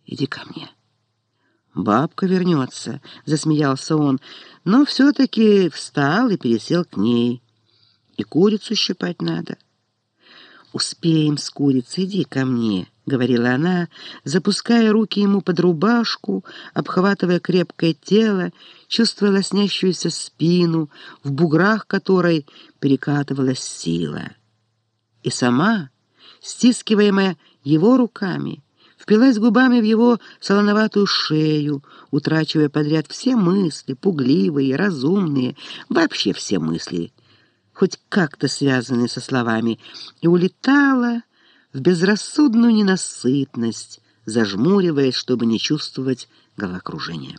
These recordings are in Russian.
иди ко мне. «Бабка вернется», — засмеялся он, но все-таки встал и пересел к ней. «И курицу щипать надо». «Успеем с курицей, иди ко мне», — говорила она, запуская руки ему под рубашку, обхватывая крепкое тело, чувствуя лоснящуюся спину, в буграх которой перекатывалась сила. И сама, стискиваемая его руками, впилась губами в его солоноватую шею, утрачивая подряд все мысли, пугливые, разумные, вообще все мысли, хоть как-то связанные со словами, и улетала в безрассудную ненасытность, зажмуриваясь, чтобы не чувствовать головокружения.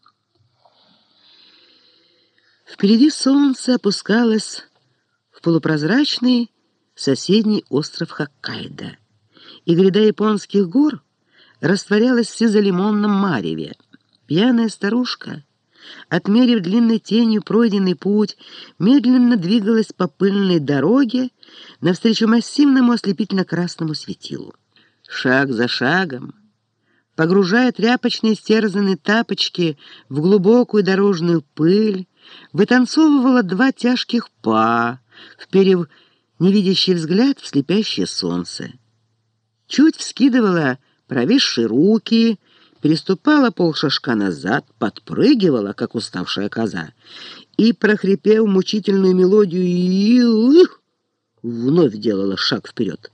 Впереди солнце опускалось в полупрозрачный соседний остров Хоккайдо, и гряда японских гор растворялась в сизо-лимонном мареве. Пьяная старушка, отмерив длинной тенью пройденный путь, медленно двигалась по пыльной дороге навстречу массивному ослепительно-красному светилу. Шаг за шагом, погружая тряпочные стерзанные тапочки в глубокую дорожную пыль, вытанцовывала два тяжких па, вперев невидящий взгляд в слепящее солнце. Чуть вскидывала провисшие руки, переступала полшажка назад, подпрыгивала, как уставшая коза, и, прохрипев мучительную мелодию, вновь делала шаг вперед.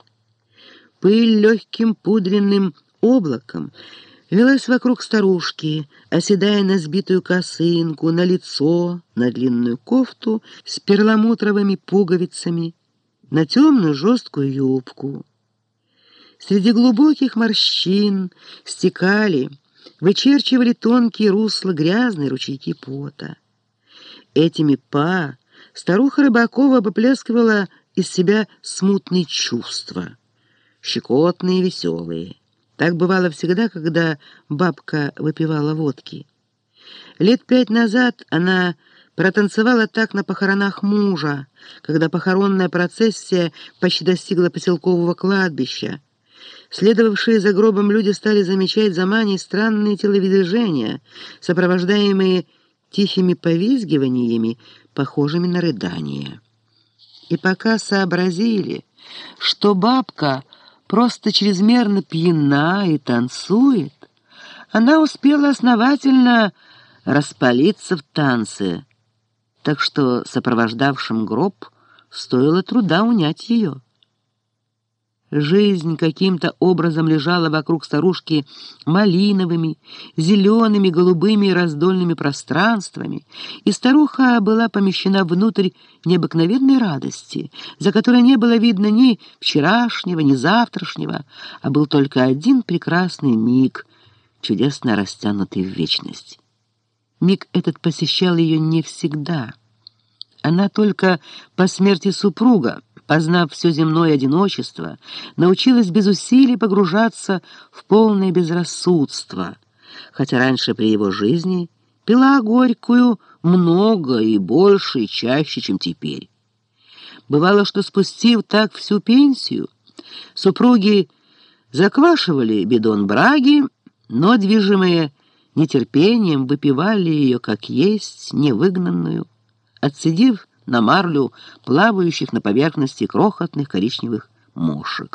Пыль легким пудренным облаком велась вокруг старушки, оседая на сбитую косынку, на лицо, на длинную кофту с перламутровыми пуговицами, на темную жесткую юбку. Среди глубоких морщин стекали, вычерчивали тонкие русла грязные ручейки пота. Этими па старуха Рыбакова выплескивала из себя смутные чувства, щекотные и веселые. Так бывало всегда, когда бабка выпивала водки. Лет 5 назад она протанцевала так на похоронах мужа, когда похоронная процессия почти достигла поселкового кладбища. Следовавшие за гробом люди стали замечать за Маней странные телодвижения, сопровождаемые тихими повизгиваниями, похожими на рыдания. И пока сообразили, что бабка просто чрезмерно пьяна и танцует, она успела основательно распалиться в танце, так что сопровождавшим гроб стоило труда унять ее. Жизнь каким-то образом лежала вокруг старушки малиновыми, зелеными, голубыми и раздольными пространствами, и старуха была помещена внутрь необыкновенной радости, за которой не было видно ни вчерашнего, ни завтрашнего, а был только один прекрасный миг, чудесно растянутый в вечность. Миг этот посещал ее не всегда. Она только по смерти супруга, познав все земное одиночество, научилась без усилий погружаться в полное безрассудство, хотя раньше при его жизни пила горькую много и больше и чаще, чем теперь. Бывало, что, спустив так всю пенсию, супруги заквашивали бидон браги, но, движимые нетерпением, выпивали ее как есть, невыгнанную, отцедив на марлю плавающих на поверхности крохотных коричневых мошек.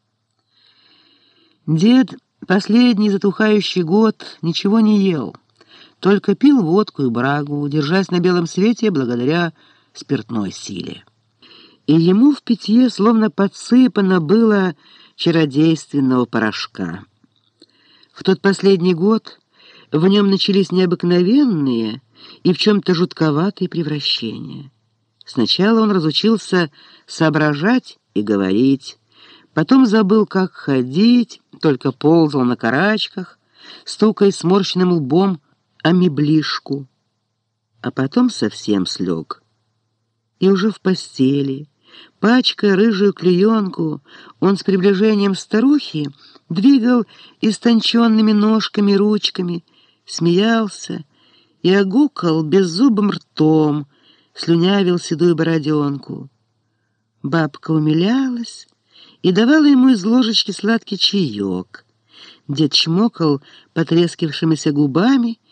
Дед последний затухающий год ничего не ел, только пил водку и брагу, держась на белом свете благодаря спиртной силе. И ему в питье словно подсыпано было чародейственного порошка. В тот последний год в нем начались необыкновенные и в чем-то жутковатые превращения. Сначала он разучился соображать и говорить, потом забыл, как ходить, только ползал на карачках, стукая сморщенным лбом о меблишку, а потом совсем слег. И уже в постели, пачкая рыжую клеенку, он с приближением старухи двигал истонченными ножками, ручками, смеялся и огукал беззубым ртом, слюнявил седую бороденку. Бабка умилялась и давала ему из ложечки сладкий чаек, Дед чмокал потрескавшимися губами